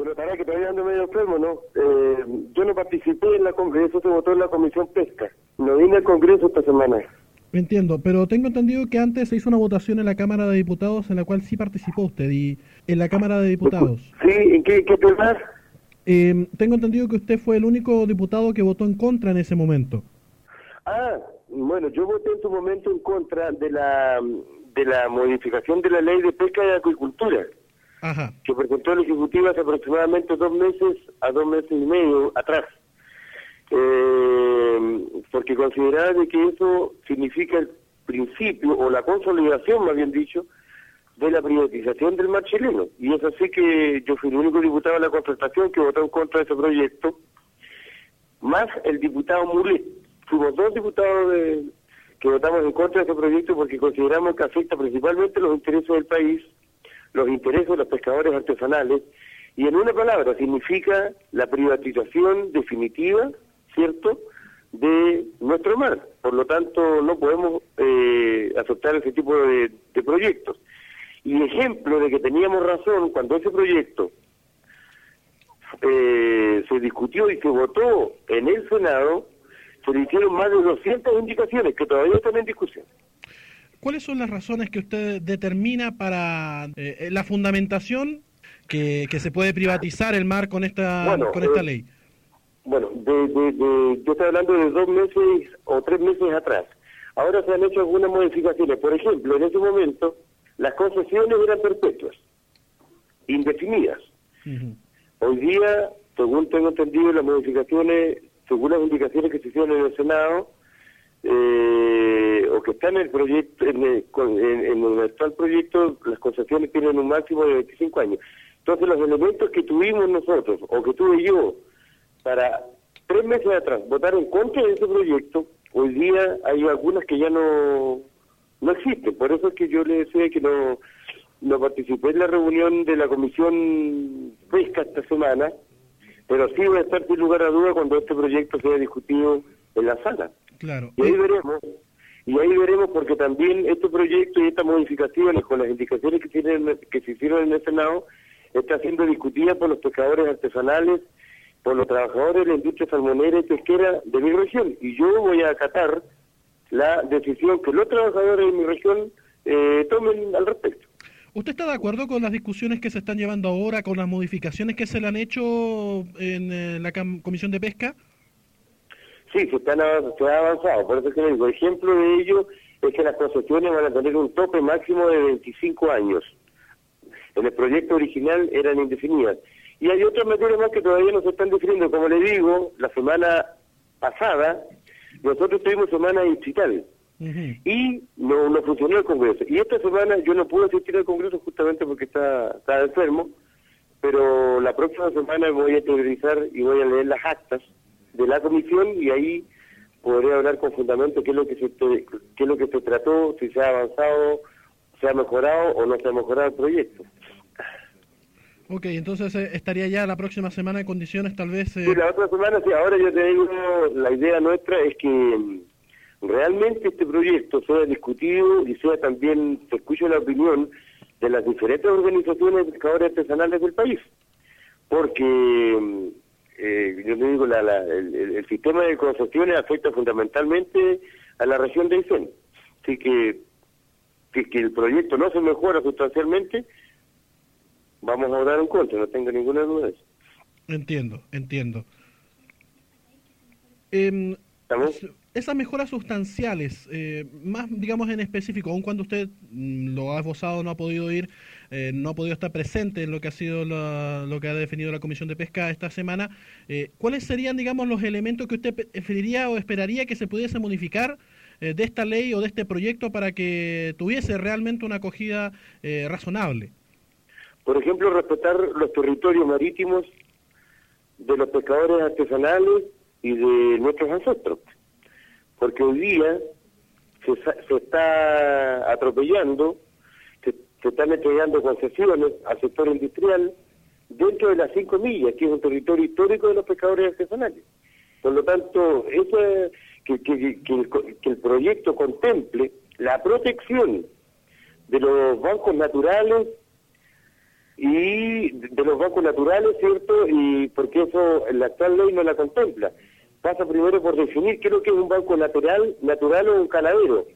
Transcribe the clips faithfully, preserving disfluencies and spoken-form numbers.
Pero para que todavía ando medio enfermo, ¿no? Eh, yo no participé en la Congreso, se votó en la Comisión Pesca. No vine al Congreso esta semana. Entiendo, pero tengo entendido que antes se hizo una votación en la Cámara de Diputados en la cual sí participó usted, y en la Cámara de Diputados. Sí, ¿en qué, qué tema? Eh, tengo entendido que usted fue el único diputado que votó en contra en ese momento. Ah, bueno, yo voté en su momento en contra de la de la modificación de la Ley de Pesca y Acuicultura, Ajá. que presentó el Ejecutivo hace aproximadamente dos meses a dos meses y medio atrás. Eh, porque consideraba de que eso significa el principio, o la consolidación, más bien dicho, de la privatización del mar chileno. Y es así que yo fui el único diputado de la Concertación que votó en contra de ese proyecto, más el diputado Mulet. Fuimos dos diputados de, que votamos en contra de ese proyecto porque consideramos que afecta principalmente los intereses del país, los intereses de los pescadores artesanales, y en una palabra significa la privatización definitiva, ¿cierto?, de nuestro mar. Por lo tanto, no podemos eh, aceptar ese tipo de, de proyectos. Y ejemplo de que teníamos razón, cuando ese proyecto eh, se discutió y se votó en el Senado, se le hicieron más de doscientas indicaciones que todavía están en discusión. ¿Cuáles son las razones que usted determina para eh, la fundamentación que, que se puede privatizar el mar con esta, bueno, con esta eh, ley? Bueno, de, de, de, yo estoy hablando de dos meses o tres meses atrás. Ahora se han hecho algunas modificaciones. Por ejemplo, en ese momento las concesiones eran perpetuas, indefinidas. Uh-huh. Hoy día, según tengo entendido, las modificaciones, según las indicaciones que se hicieron en el Senado, eh, o que están en el proyecto, en el, en, en el actual proyecto, las concesiones tienen un máximo de veinticinco años. Entonces, los elementos que tuvimos nosotros, o que tuve yo, para tres meses atrás votar en contra de ese proyecto, hoy día hay algunas que ya no no existen. Por eso es que yo le decía que no, no participé en la reunión de la Comisión Pesca esta semana, pero sí voy a estar sin lugar a duda cuando este proyecto sea discutido en la sala. Claro. Y ahí veremos, y ahí veremos porque también este proyecto y estas modificaciones con las indicaciones que, tienen, que se hicieron en el Senado está siendo discutida por los pescadores artesanales, por los trabajadores de la industria salmonera y pesquera de mi región, y yo voy a acatar la decisión que los trabajadores de mi región eh, tomen al respecto. ¿Usted está de acuerdo con las discusiones que se están llevando ahora, con las modificaciones que se le han hecho en eh, la Cam- Comisión de Pesca? Sí, se, están, se ha avanzado, por eso es que le digo, ejemplo de ello es que las concesiones van a tener un tope máximo de veinticinco años. En el proyecto original eran indefinidas. Y hay otras materias más que todavía no se están definiendo. Como le digo, la semana pasada, nosotros tuvimos semana distrital, uh-huh. y no, no funcionó el Congreso. Y esta semana yo no pude asistir al Congreso justamente porque está, está enfermo, pero la próxima semana voy a interiorizar y voy a leer las actas de la comisión y ahí podré hablar con fundamento qué es lo que se, qué es lo que se trató, si se ha avanzado, se ha mejorado o no se ha mejorado el proyecto. Ok, entonces eh, estaría ya la próxima semana en condiciones tal vez... Eh... Sí, la otra semana, sí, ahora yo te digo, la idea nuestra es que realmente este proyecto sea discutido y sea también, se escuche la opinión de las diferentes organizaciones de pescadores artesanales del país. Porque, eh, yo te digo, la, la, el, el sistema de concesiones afecta fundamentalmente a la región de Aysén. Así que, si que el proyecto no se mejora sustancialmente, vamos a votar en contra, no tengo ninguna duda de eso. Entiendo, entiendo. Eh, esas mejoras sustanciales, eh, más digamos en específico, aun cuando usted mm, lo ha esbozado, no ha podido ir, eh, no ha podido estar presente en lo que ha sido la, lo que ha definido la Comisión de Pesca esta semana, eh, ¿cuáles serían, digamos, los elementos que usted preferiría o esperaría que se pudiese modificar eh, de esta ley o de este proyecto para que tuviese realmente una acogida eh, razonable? Por ejemplo, respetar los territorios marítimos de los pescadores artesanales y de nuestros ancestros. Porque hoy día se, se está atropellando, se, se están entregando concesiones al sector industrial dentro de las cinco millas, que es un territorio histórico de los pescadores artesanales. Por lo tanto, eso, que, que, que, el, que el proyecto contemple la protección de los bancos naturales y de los bancos naturales, ¿cierto? Y porque eso la actual ley no la contempla. Pasa primero por definir qué es lo que es un banco natural, natural o un caladero.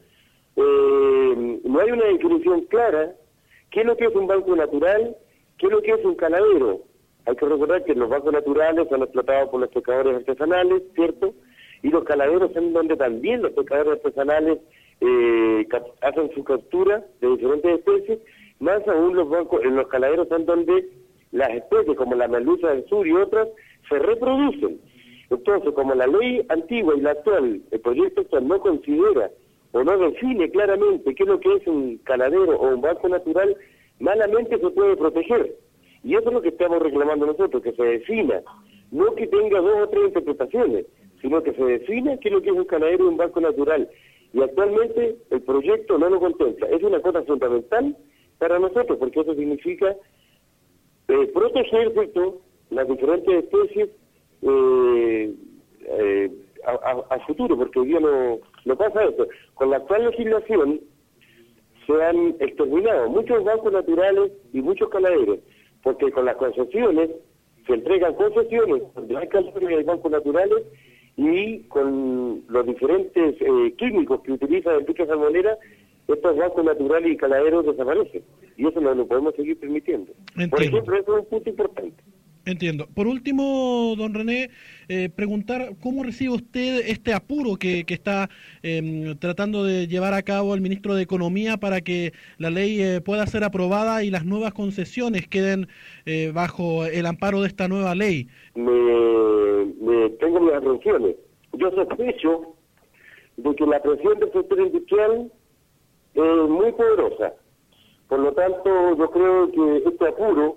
Eh, no hay una definición clara qué es lo que es un banco natural, qué es lo que es un caladero. Hay que recordar que los bancos naturales son explotados por los pescadores artesanales, ¿cierto? Y los caladeros son donde también los pescadores artesanales eh, hacen su captura de diferentes especies, más aún los bancos, en los caladeros son donde las especies como la merluza del sur y otras se reproducen. Entonces, como la ley antigua y la actual, el proyecto actual no considera o no define claramente qué es lo que es un caladero o un banco natural, malamente se puede proteger. Y eso es lo que estamos reclamando nosotros, que se defina, no que tenga dos o tres interpretaciones, sino que se defina qué es lo que es un caladero y un banco natural. Y actualmente el proyecto no lo contempla. Es una cosa fundamental para nosotros, porque eso significa eh, proteger, ¿cierto?, las diferentes especies eh, eh, a, a, a futuro, porque hoy día no, no pasa eso. Con la actual legislación se han exterminado muchos bancos naturales y muchos caladeros, porque con las concesiones se entregan concesiones donde hay caladeros y hay bancos naturales, y con los diferentes eh, químicos que utiliza la industria salmonera, estos bancos naturales y caladeros desaparecen, y eso no lo podemos seguir permitiendo. Entiendo. Por ejemplo, eso es un punto importante. Entiendo. Por último, don René, eh, preguntar cómo recibe usted este apuro que, que está eh, tratando de llevar a cabo el ministro de Economía para que la ley eh, pueda ser aprobada y las nuevas concesiones queden eh, bajo el amparo de esta nueva ley. Me, me tengo mis aprehensiones. Yo sospecho de que la presión del sector industrial es muy poderosa. Por lo tanto, yo creo que este apuro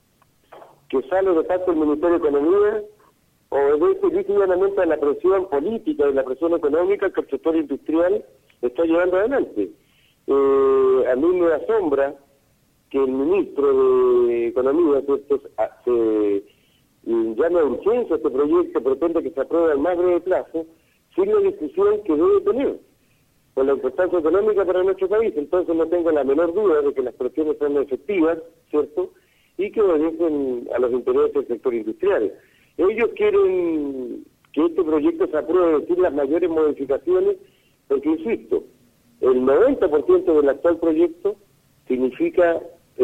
que sale de parte del Ministerio de Economía obedece literalmente a la presión política y la presión económica que el sector industrial está llevando adelante. Eh, a mí me asombra que el ministro de Economía ¿cierto? se llame a urgencia este proyecto, pretende que se apruebe al más breve plazo, sin la discusión que debe tener con la importancia económica para nuestro país. Entonces no tengo la menor duda de que las presiones son efectivas, ¿cierto?, y que obedecen a los intereses del sector industrial. Ellos quieren que este proyecto se apruebe sin las mayores modificaciones, porque, insisto, el noventa por ciento del actual proyecto significa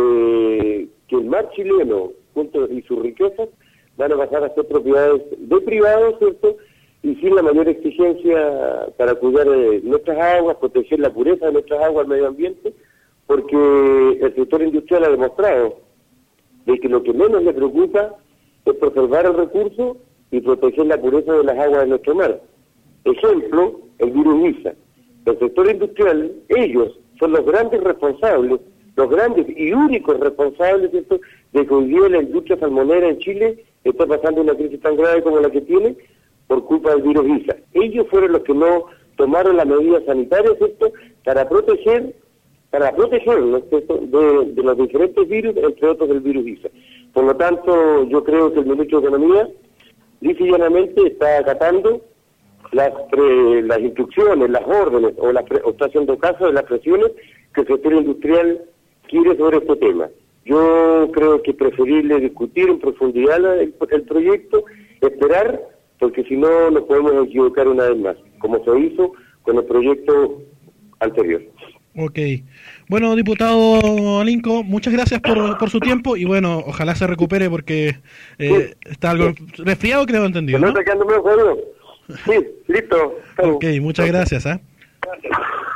eh, que el mar chileno junto y sus riquezas van a pasar a ser propiedades de privados, ¿cierto?, y sin la mayor exigencia para cuidar de nuestras aguas, proteger la pureza de nuestras aguas al medio ambiente, porque el sector industrial ha demostrado de que lo que menos le preocupa es preservar el recurso y proteger la pureza de las aguas de nuestro mar. Ejemplo, el virus Lisa. El sector industrial, ellos son los grandes responsables, los grandes y únicos responsables, ¿cierto?, de que hoy día la industria salmonera en Chile está pasando una crisis tan grave como la que tiene por culpa del virus Lisa. Ellos fueron los que no tomaron las medidas sanitarias, ¿cierto?, para proteger para protegerlos de, de los diferentes virus, entre otros del virus Lisa. Por lo tanto, yo creo que el ministro de Economía, lisa y llanamente, está acatando las, pre, las instrucciones, las órdenes, o, la pre, o está haciendo caso de las presiones que el sector industrial quiere sobre este tema. Yo creo que es preferible discutir en profundidad el, el proyecto, esperar, porque si no nos podemos equivocar una vez más, como se hizo con el proyecto anterior. Ok. Bueno, diputado Alinco, muchas gracias por, por su tiempo y bueno, ojalá se recupere porque eh, sí, está algo sí. resfriado, creo, entendido, ¿no? ¿No? Sí, listo. Ok, muchas gracias. ¿eh? Gracias.